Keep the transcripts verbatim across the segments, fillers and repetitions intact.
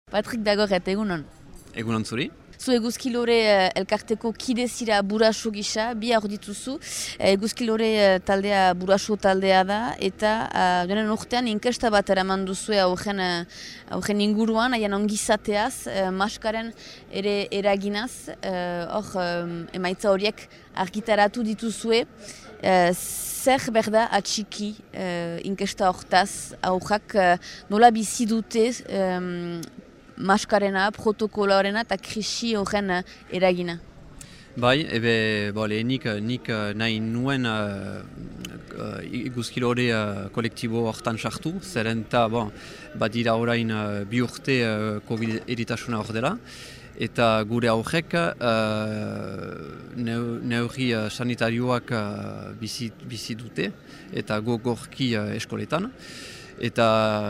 Patrik Dagoret, egunon. Egunon zuri. Zu eguzkilore uh, elkarteko kide zira buraso gisa, bi hor dituzu. Uh, eguzkilore uh, taldea buraso taldea da, eta uh, joanen urtean inkesta bat eraman duzue aurren, uh, aurren inguruan, haien ongizateaz, uh, maskaren ere eraginaz, hor uh, um, emaitza horiek argitaratu dituzue. Uh, zer berda atxiki uh, inkesta hortaz, aurrak uh, nola bizi dute um, maskarena, protokoloarena eta krisi horren eragina. Bai, ebe, bo, lehenik nik nahi nuen uh, uh, iguzkilore uh, kolektibo hortan sartu, zeren eta bon, badira orain uh, bi urte uh, COVID eritasuna hor dela, eta gure aurrek uh, neurri uh, sanitarioak uh, bizi, bizi dute, eta gogorki uh, eskoletan. Eta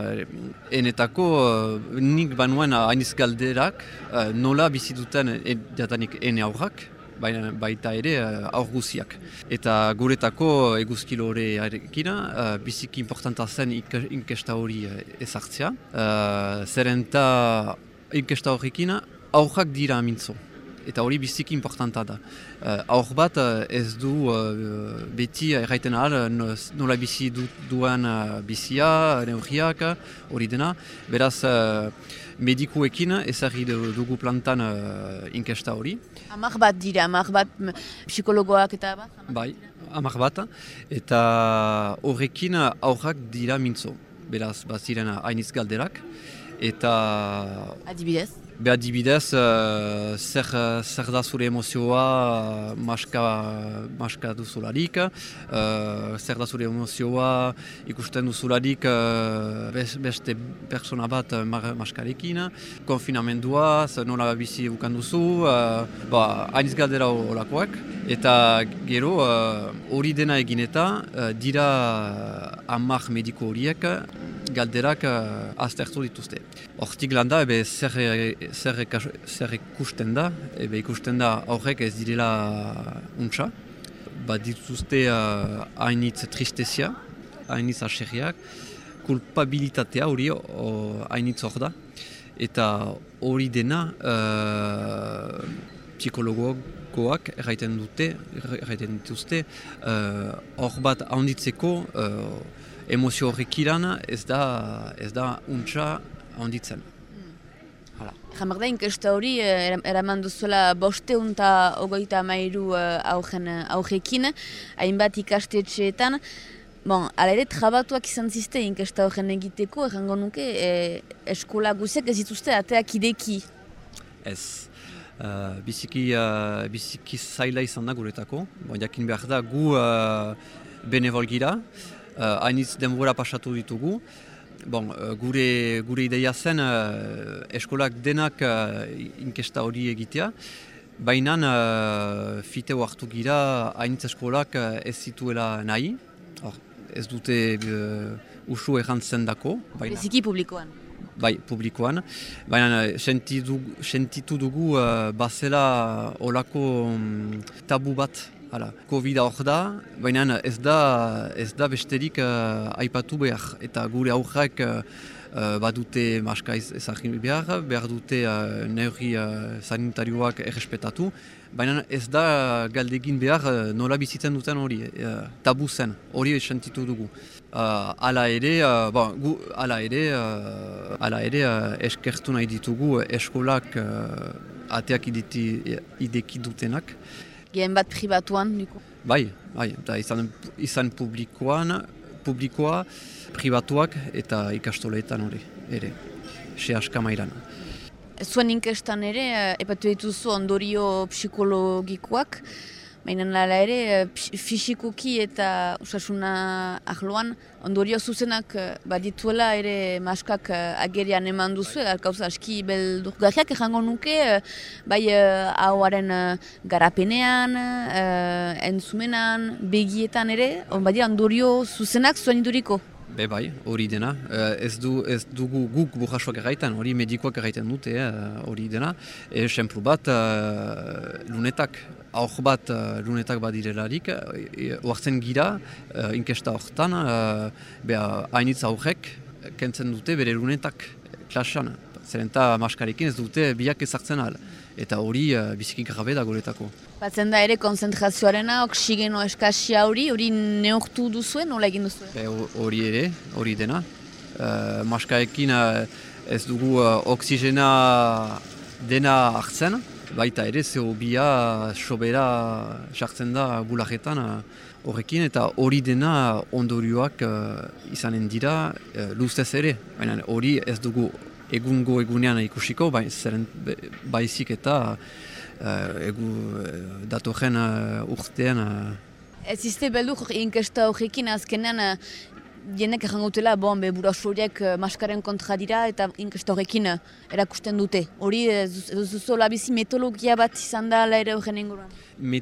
enetako uh, nik banuen hainiz galderak uh, nola bizi duten e, jatanik ene aurrak, baina baita ere uh, aur guziak. Eta guretako eguzkilorearekin uh, biziki importanta zen inkesta hori uh, ezartzea. Uh, Zerenta inkesta horrekin aurrak dira mintzo. Eta hori biziki importanta da. Uh, aur bat uh, ez du uh, beti erraiten ahal nola bizi du, duen uh, bizia, neurriak, hori dena. Beraz, uh, medikuekin ezarri dugu plantan uh, inkesta hori. Hamar bat dira, hamar bat psikologoak eta bat? Bai, hamar bat. Eta horrekin aurrak dira mintzo. Beraz, bat ziren hainiz galderak. Eta... Adibidez? Be adibidez, uh, zer, zer da zure emozioa uh, maska, maska duzularik, uh, zer da zure emozioa ikusten duzularik uh, beste persona bat uh, maskarekin, konfinamendua, nola bizi bukan duzu, uh, ba, hainiz galdera olakoak. Eta gero hori uh, dena egin eta uh, dira hamar mediko horiek galderak uh, aztertu dituzte. Hortik landa, ebe zer, zer, zer ikusten da, ebe ikusten da aurrek ez direla untsa. Bat dituzte uh, hainitz tristezia, hainitz aserriak, kulpabilitatea hori hainitz hor da. Eta hori dena uh, psikologoak erraiten dute, erraiten dituzte, hor uh, bat handitzeko uh, emozio horrekiran ez da, ez da untsa handitzen. Hmm. Jamar da inkesta hori eraman duzuela bosteun eta ogoita amairu aurrekin, hainbat ikastetxeetan. Bon, ala ere, trabatuak izan ziste inkesta horren egiteko, errango nuke, e, eskola guziak ez dituzte ateak ideki? Ez. Uh, biziki, uh, biziki zaila izan da guretako. Bon, jakin behar da, gu uh, benevol gira, uh, hainitz denbora pasatu ditugu. Bon, uh, gure, gure ideia zen uh, eskolak denak uh, inkesta hori egitea, baina uh, fiteo hartu gira hainitz eskolak uh, ez zituela nahi. Or, ez dute uh, usu errantzen dako. Biziki publikoan. Bai, publikoan. Baina sentitu dugu uh, bazela olako um, tabu bat. Hala, Covid hor da, baina ez da, ez da besterik uh, aipatu behar. Eta gure aurrak uh, badute maska ezagin behar, behar dute uh, neurri uh, sanitarioak errespetatu. Baina ez da galdegin behar uh, nola bizitzen duten hori, uh, tabu zen, hori sentitu dugu. Uh, ala ere, uh, bon, gu, ala ere, uh, ala ere uh, eskertu nahi ditugu eskolak uh, ateak ideki, ideki dutenak. Gehen bat pribatuan, duko? Bai, bai, eta izan, izan publikoan, publikoa, pribatuak eta ikastoleetan hori, ere, sehaska mailan. Zuen inkestan ere, epatu dituzu ondorio psikologikoak, baina nala ere, fisikoki eta osasuna ahloan ondorio zuzenak badituela ere maskak agerian eman duzu, gauza aski beldurgarriak errango nuke, bai hauaren garapenean, entzumenan, begietan ere, badira ondorio zuzenak zuen iduriko. Be bai, hori dena. Ez, du, ez dugu guk burrasoak erraiten, hori medikoak erraiten dute, hori dena. Esemplu bat, lunetak, aur bat lunetak badirelarik, oartzen gira, inkesta horretan, hainitz aurrek kentzen dute bere lunetak klasean. Zeren eta maskarekin ez dute biak ezartzen ahal. Eta hori uh, biziki grabe da guretako. Batzen da ere konzentrazioarena, oksigeno eskasia hori, hori neortu duzuen, nola egin duzuen? Be, hori ere, hori dena. Uh, maskarekin uh, ez dugu uh, oksigena dena hartzen, baita ere C O bia sobera sartzen da bulajetan horrekin, eta hori dena ondorioak uh, izanen dira uh, luzez ere. Baina hori ez dugu egungo egunean ikusiko, bai, zeren baizik eta uh, egu uh, datorren uh, urtean. Uh. Ez izte beldur inkesta horrekin azkenean uh, jendek errangotela, bon, be, buraso horiek uh, maskaren kontra dira eta inkesta horrekin uh, erakusten dute. Hori ez duzu labizi metodologia bat izan da ala ere horren inguruan?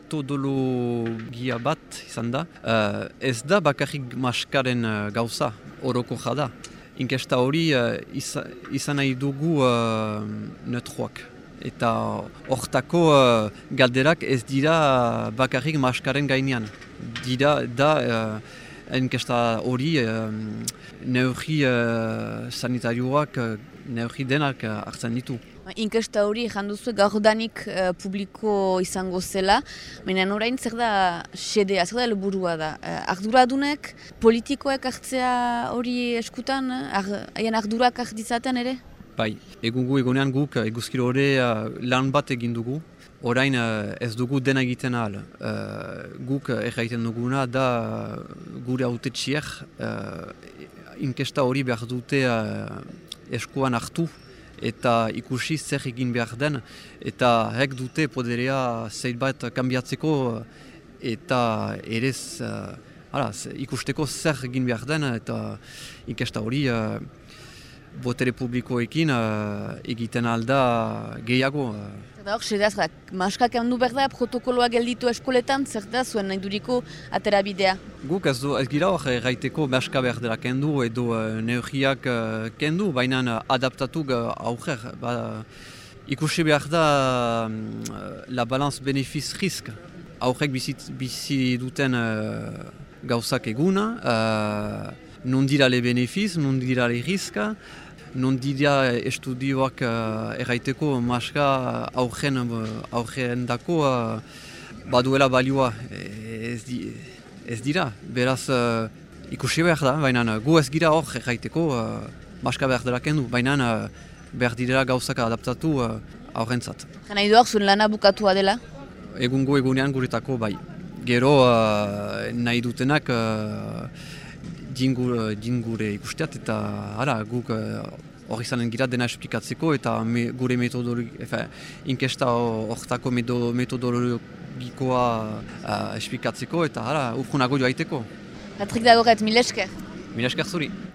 Metodologia bat izan da. Uh, ez da bakarrik maskaren uh, gauza, oroko jada. Inkesta hori uh, izan, izan nahi dugu uh, neutroak. Eta hortako uh, galderak ez dira bakarrik maskaren gainean. Dira da uh, inkesta hori uh, neurri uh, sanitarioak, uh, neurri denak uh, hartzen ditu. Inkesta hori janduzue gaurdanik uh, publiko izango zela, baina orain zer da xedea, zer da helburua da. Uh, arduradunek, politikoek hartzea hori eskutan, haien ar, ardurak hartzaten ere? Bai, egungo egunean guk eguzkilo hori uh, lan bat egin dugu. Orain uh, ez dugu dena egiten ahal. Uh, guk erraiten duguna da gure hautetsiek uh, inkesta hori behar dute uh, eskuan hartu eta ikusi zer egin behar den, eta hek dute poderea zeitbat kanbiatzeko eta erez uh, ala, ikusteko zer egin behar den, eta inkesta hori uh, botere publikoekin uh, egiten alda gehiago. Eta hor, sedaz, maskak handu behar da, protokoloa gelditu eskoletan, zer da zuen nahi duriko aterabidea? Guk ez, du, ez gira hor erraiteko maska behar dela kendu edo uh, neurriak uh, kendu, baina uh, adaptatu uh, aurrer. Ba, ikusi behar da uh, la balance benefice-risk. Aurrek bizi duten uh, gauzak eguna, uh, non dira le benefiz, non dira le riska, non dira estudioak uh, erraiteko maska aurren, aurren dako uh, baduela balioa. Ez, di, ez dira, beraz uh, ikusi behar da, baina gu ez gira hor erraiteko uh, maska behar dela kendu, baina uh, behar direla gauzak adaptatu uh, aurrentzat. Jena idu hor zuen lana bukatua dela? Egungo egunean guretako bai. Gero uh, nahi dutenak uh, Dingure, dingure ikusteat eta ara, guk hori uh, izanen gira dena esplikatzeko eta me, gure metodologi, inkesta hortako metodologikoa uh, esplikatzeko eta ara, urkunago joaiteko. Patrik Dagoret, mil esker. Mil esker zuri.